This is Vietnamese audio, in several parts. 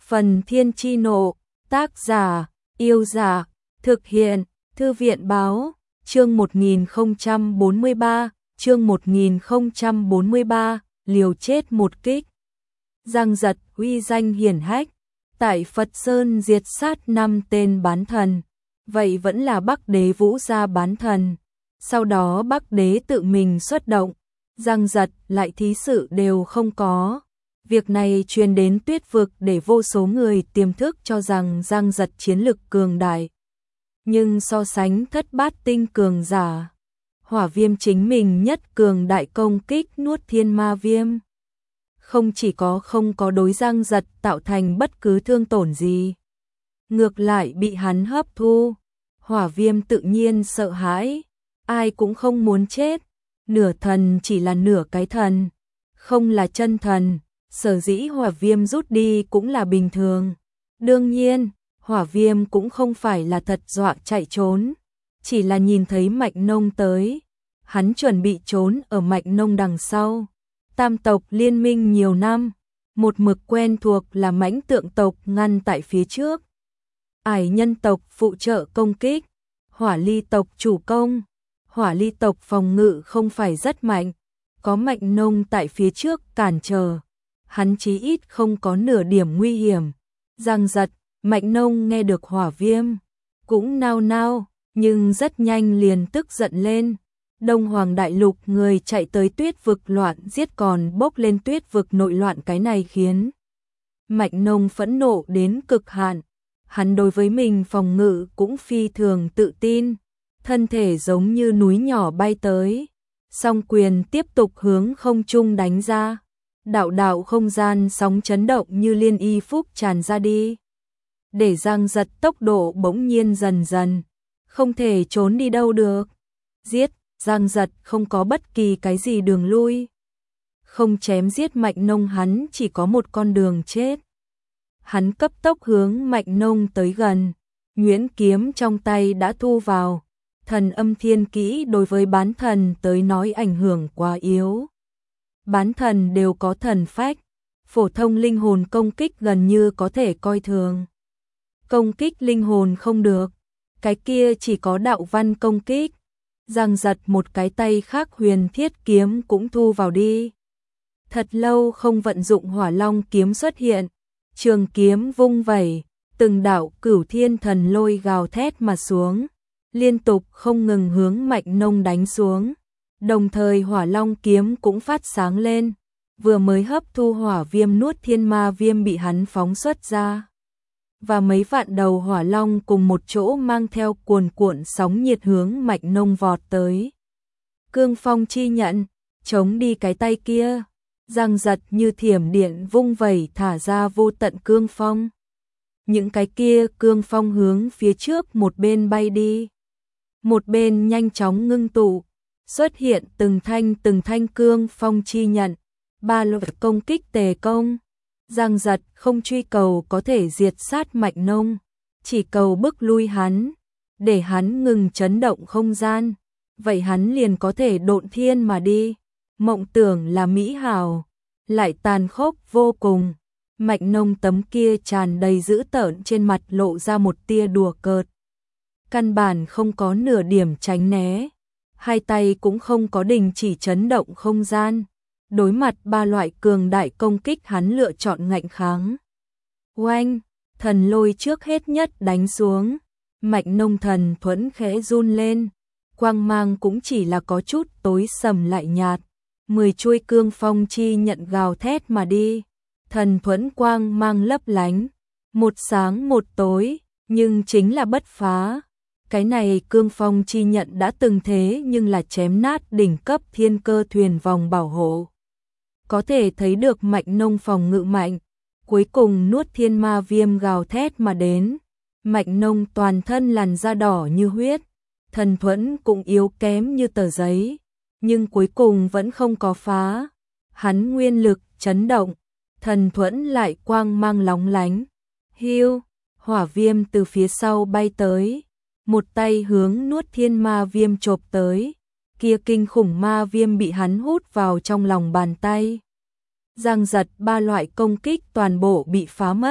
Phần Thiên Chi Nộ, tác giả, Yêu Giả, thực hiện, Thư viện Báo, chương 1043, liều chết một kích. Giang Giật uy danh hiển hách, tại Phật Sơn diệt sát 5 tên bán thần, vậy vẫn là Bắc Đế Vũ gia bán thần. Sau đó Bắc Đế tự mình xuất động, Giang Giật lại thí sự đều không có. Việc này truyền đến Tuyết vực để vô số người tiềm thức cho rằng Giang Giật chiến lực cường đại. Nhưng so sánh thất bát tinh cường giả, Hỏa Viêm chính mình nhất cường đại công kích nuốt thiên ma viêm. Không chỉ không có đối Giang Giật tạo thành bất cứ thương tổn gì, ngược lại bị hắn hấp thu. Hỏa Viêm tự nhiên sợ hãi, ai cũng không muốn chết. Nửa thần chỉ là nửa cái thần, không là chân thần, sở dĩ Hỏa Viêm rút đi cũng là bình thường. Đương nhiên, Hỏa Viêm cũng không phải là thật dọa chạy trốn, chỉ là nhìn thấy Mạch Nông tới, hắn chuẩn bị trốn ở Mạch Nông đằng sau. Tam tộc liên minh nhiều năm, một mực quen thuộc là Mãnh Tượng tộc ngăn tại phía trước, Ải Nhân tộc phụ trợ công kích, Hỏa Ly tộc chủ công. Hỏa Ly tộc phòng ngự không phải rất mạnh, có Mạch Nông tại phía trước cản trở, hắn chí ít không có nửa điểm nguy hiểm. Giang Giật, Mạch Nông nghe được Hỏa Viêm cũng nao nao, nhưng rất nhanh liền tức giận lên. Đông Hoàng đại lục người chạy tới Tuyết vực loạn giết, còn bốc lên Tuyết vực nội loạn, cái này khiến Mạch Nông phẫn nộ đến cực hạn. Hắn đối với mình phòng ngự cũng phi thường tự tin, thân thể giống như núi nhỏ bay tới, song quyền tiếp tục hướng không trung đánh ra. Đạo đạo không gian sóng chấn động như liên y phúc tràn ra đi, để Giang Giật tốc độ bỗng nhiên dần dần, không thể trốn đi đâu được. Giết, Giang Giật không có bất kỳ cái gì đường lui. Không chém giết Mạch Nông hắn chỉ có một con đường chết. Hắn cấp tốc hướng Mạch Nông tới gần, nhuyễn kiếm trong tay đã thu vào. Thần âm thiên kỹ đối với bán thần tới nói ảnh hưởng quá yếu. Bán thần đều có thần phách, phổ thông linh hồn công kích gần như có thể coi thường. Công kích linh hồn không được, cái kia chỉ có đạo văn công kích. Giang Giật một cái tay khác huyền thiết kiếm cũng thu vào đi. Thật lâu không vận dụng Hỏa Long kiếm xuất hiện, trường kiếm vung vẩy, từng đạo cửu thiên thần lôi gào thét mà xuống, liên tục không ngừng hướng Mạch Nông đánh xuống. Đồng thời Hỏa Long kiếm cũng phát sáng lên, vừa mới hấp thu Hỏa Viêm nuốt thiên ma viêm bị hắn phóng xuất ra. Và mấy vạn đầu Hỏa Long cùng một chỗ mang theo cuồn cuộn sóng nhiệt hướng Mạch Nông vọt tới. Cương phong chi nhận, chống đi cái tay kia. Giang Giật như thiểm điện vung vẩy thả ra vô tận cương phong. Những cái kia cương phong hướng phía trước một bên bay đi, một bên nhanh chóng ngưng tụ, xuất hiện từng thanh cương phong chi nhận, ba luật công kích tề công. Giang Giật không truy cầu có thể diệt sát Mạch Nông, chỉ cầu bức lui hắn, để hắn ngừng chấn động không gian, vậy hắn liền có thể độn thiên mà đi. Mộng tưởng là mỹ hảo, lại tàn khốc vô cùng. Mạch Nông tấm kia tràn đầy dữ tợn trên mặt lộ ra một tia đùa cợt, căn bản không có nửa điểm tránh né, hai tay cũng không có đình chỉ chấn động không gian. Đối mặt ba loại cường đại công kích hắn lựa chọn ngạnh kháng. Oanh, thần lôi trước hết nhất đánh xuống, Mạch Nông thần thuẫn khẽ run lên, quang mang cũng chỉ là có chút tối sầm lại nhạt. 10 chuôi cương phong chi nhận gào thét mà đi, thần thuẫn quang mang lấp lánh, một sáng một tối, nhưng chính là bất phá. Cái này cương phong chi nhận đã từng thế nhưng là chém nát đỉnh cấp thiên cơ thuyền vòng bảo hộ. Có thể thấy được Mạch Nông phòng ngự mạnh, cuối cùng nuốt thiên ma viêm gào thét mà đến. Mạch Nông toàn thân làn da đỏ như huyết, thần thuẫn cũng yếu kém như tờ giấy, nhưng cuối cùng vẫn không có phá. Hắn nguyên lực chấn động, thần thuẫn lại quang mang lóng lánh. Hiu, Hỏa Viêm từ phía sau bay tới, một tay hướng nuốt thiên ma viêm chộp tới. Kia kinh khủng ma viêm bị hắn hút vào trong lòng bàn tay. Giang Giật ba loại công kích toàn bộ bị phá mất,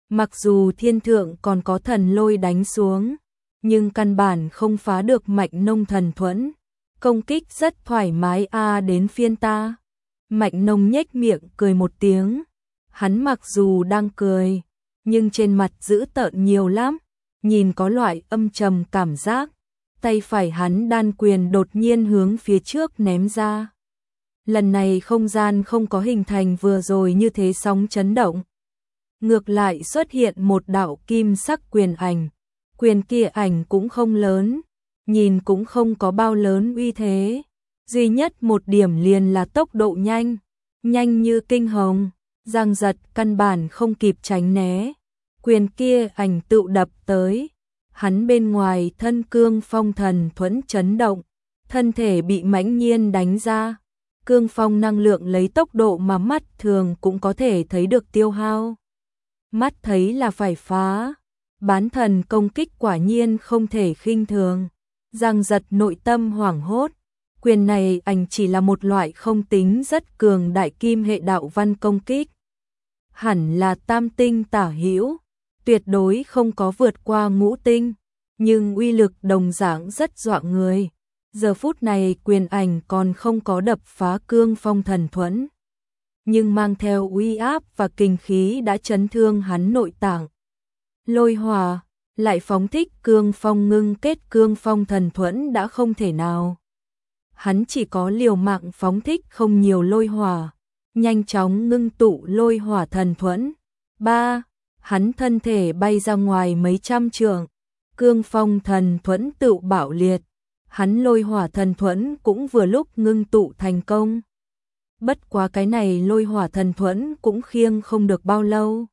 Mặc dù thiên thượng còn có thần lôi đánh xuống, nhưng căn bản không phá được Mạnh Nông thần thuẫn. Công kích rất thoải mái đến phiên ta. Mạnh Nông nhếch miệng cười một tiếng. Hắn mặc dù đang cười, nhưng trên mặt dữ tợn nhiều lắm, nhìn có loại âm trầm cảm giác. Tay phải hắn đan quyền đột nhiên hướng phía trước ném ra. Lần này không gian không có hình thành vừa rồi như thế sóng chấn động. Ngược lại xuất hiện một đạo kim sắc quyền ảnh. Quyền kia ảnh cũng không lớn, nhìn cũng không có bao lớn uy thế. Duy nhất một điểm liền là tốc độ nhanh, nhanh như kinh hồng. Giang Giật căn bản không kịp tránh né. Quyền kia ảnh tự đập tới. Hắn bên ngoài thân cương phong thần thuẫn chấn động, thân thể bị mãnh nhiên đánh ra. Cương phong năng lượng lấy tốc độ mà mắt thường cũng có thể thấy được tiêu hao. Mắt thấy là phải phá. Bán thần công kích quả nhiên không thể khinh thường. Giang Giật nội tâm hoảng hốt. Quyền này ảnh chỉ là một loại không tính rất cường đại kim hệ đạo văn công kích. Hẳn là tam tinh tả hữu, tuyệt đối không có vượt qua ngũ tinh, nhưng uy lực đồng dạng rất dọa người. Giờ phút này quyền ảnh còn không có đập phá cương phong thần thuẫn, nhưng mang theo uy áp và kinh khí đã chấn thương hắn nội tạng. Lôi hỏa, lại phóng thích cương phong ngưng kết cương phong thần thuẫn đã không thể nào. Hắn chỉ có liều mạng phóng thích không nhiều lôi hỏa, nhanh chóng ngưng tụ lôi hỏa thần thuẫn. Hắn thân thể bay ra ngoài mấy trăm trượng, cương phong thần thuẫn tự bạo liệt. Hắn lôi hỏa thần thuẫn cũng vừa lúc ngưng tụ thành công. Bất quá cái này lôi hỏa thần thuẫn cũng khiêng không được bao lâu.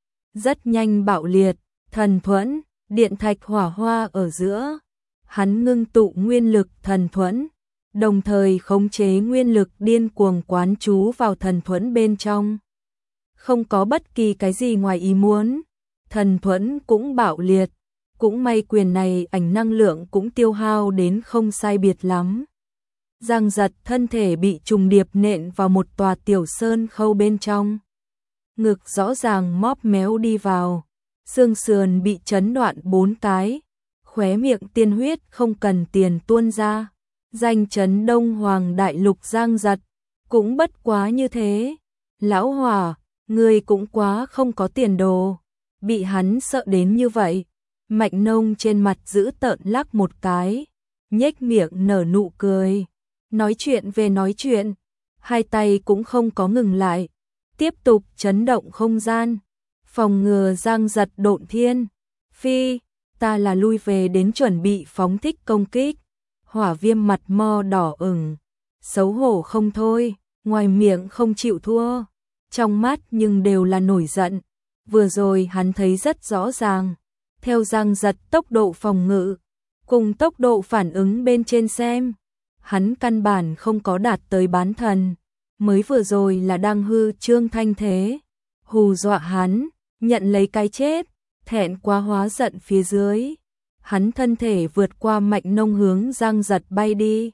Rất nhanh bạo liệt, thần thuẫn, điện thạch hỏa hoa ở giữa. Hắn ngưng tụ nguyên lực thần thuẫn, đồng thời khống chế nguyên lực điên cuồng quán trú vào thần thuẫn bên trong. Không có bất kỳ cái gì ngoài ý muốn, thần thuẫn cũng bạo liệt. Cũng may quyền này ảnh năng lượng cũng tiêu hao đến không sai biệt lắm. Giang Giật thân thể bị trùng điệp nện vào một tòa tiểu sơn khâu bên trong. Ngực rõ ràng móp méo đi vào, xương sườn bị chấn đoạn 4 cái, khóe miệng tiên huyết không cần tiền tuôn ra. Danh chấn Đông Hoàng Đại Lục Giang Giật, cũng bất quá như thế. Lão Hòa, người cũng quá không có tiền đồ, bị hắn sợ đến như vậy. Mạnh Nông trên mặt giữ tợn lắc một cái, nhếch miệng nở nụ cười. Nói chuyện về nói chuyện, hai tay cũng không có ngừng lại, tiếp tục chấn động không gian, phòng ngừa Giang Giật độn thiên. Phi, ta là lui về đến chuẩn bị phóng thích công kích. Hỏa Viêm mặt mo đỏ ửng, xấu hổ không thôi, ngoài miệng không chịu thua, trong mắt nhưng đều là nổi giận. Vừa rồi hắn thấy rất rõ ràng, theo Giang Giật tốc độ phòng ngự, cùng tốc độ phản ứng bên trên xem, hắn căn bản không có đạt tới bán thần, mới vừa rồi là đang hư trương thanh thế, hù dọa hắn, nhận lấy cái chết, thẹn quá hóa giận phía dưới. Hắn thân thể vượt qua Mạnh Nông hướng Giang Giật bay đi.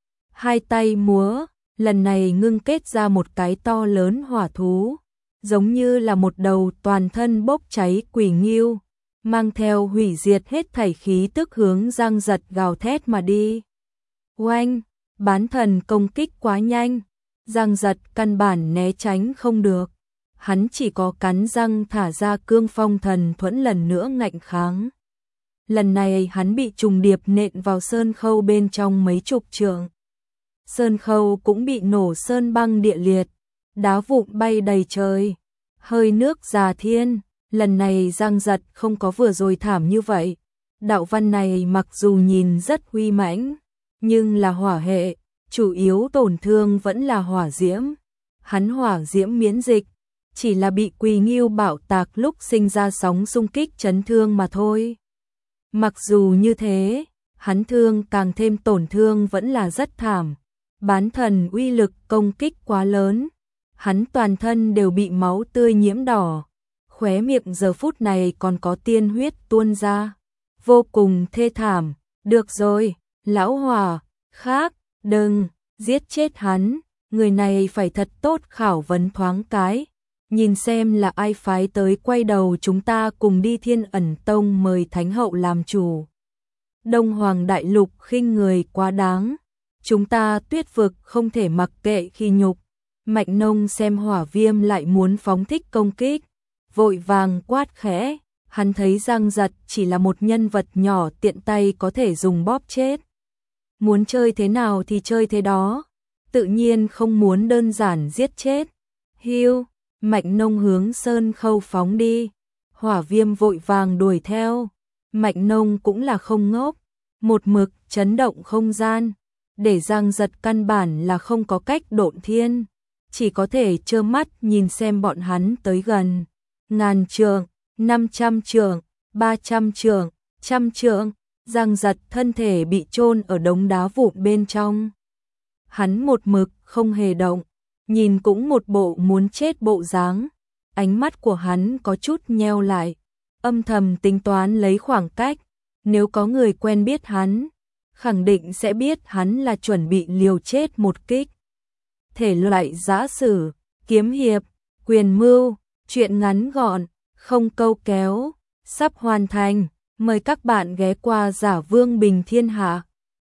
Hai tay múa, lần này ngưng kết ra một cái to lớn hỏa thú, giống như là một đầu toàn thân bốc cháy quỷ nghiêu, mang theo hủy diệt hết thảy khí tức hướng Giang Giật gào thét mà đi. Oanh, bán thần công kích quá nhanh, Giang Giật căn bản né tránh không được. Hắn chỉ có cắn răng thả ra cương phong thần thuẫn lần nữa ngạnh kháng. Lần này hắn bị trùng điệp nện vào sơn khâu bên trong mấy chục trượng. Sơn khâu cũng bị nổ sơn băng địa liệt, đá vụn bay đầy trời, hơi nước già thiên. Lần này Giang Giật không có vừa rồi thảm như vậy. Đạo văn này mặc dù nhìn rất uy mãnh, nhưng là hỏa hệ, chủ yếu tổn thương vẫn là hỏa diễm. Hắn hỏa diễm miễn dịch, chỉ là bị quỷ nghiêu bạo tạc lúc sinh ra sóng xung kích chấn thương mà thôi. Mặc dù như thế, hắn thương càng thêm tổn thương vẫn là rất thảm. Bán thần uy lực công kích quá lớn, hắn toàn thân đều bị máu tươi nhiễm đỏ, khóe miệng giờ phút này còn có tiên huyết tuôn ra, vô cùng thê thảm. Được rồi, lão Hòa, khác, đừng giết chết hắn, người này phải thật tốt khảo vấn thoáng cái. nhìn xem là ai phái tới quay đầu chúng ta cùng đi Thiên Ẩn Tông mời Thánh Hậu làm chủ. Đông Hoàng Đại Lục khinh người quá đáng, chúng ta Tuyết Vực không thể mặc kệ khi nhục. Mạnh Nông xem Hỏa Viêm lại muốn phóng thích công kích, vội vàng quát khẽ, hắn thấy Giang Giật chỉ là một nhân vật nhỏ tiện tay có thể dùng bóp chết. Muốn chơi thế nào thì chơi thế đó, tự nhiên không muốn đơn giản giết chết. Hiu, Mạnh Nông hướng Sơn Khâu phóng đi, Hỏa Viêm vội vàng đuổi theo. Mạnh Nông cũng là không ngốc, một mực chấn động không gian, để Giang Giật căn bản là không có cách độn thiên, chỉ có thể trơ mắt nhìn xem bọn hắn tới gần. 1000 trượng, 500 trượng, 300 trượng, 100 trượng, Giang Giật thân thể bị chôn ở đống đá vụn bên trong. Hắn một mực không hề động, nhìn cũng một bộ muốn chết bộ dáng. Ánh mắt của hắn có chút nheo lại, âm thầm tính toán lấy khoảng cách, nếu có người quen biết hắn, khẳng định sẽ biết hắn là chuẩn bị liều chết một kích. Thể loại giã sử, kiếm hiệp, quyền mưu, truyện ngắn gọn, không câu kéo, sắp hoàn thành, mời các bạn ghé qua Giả Vương Bình Thiên Hạ.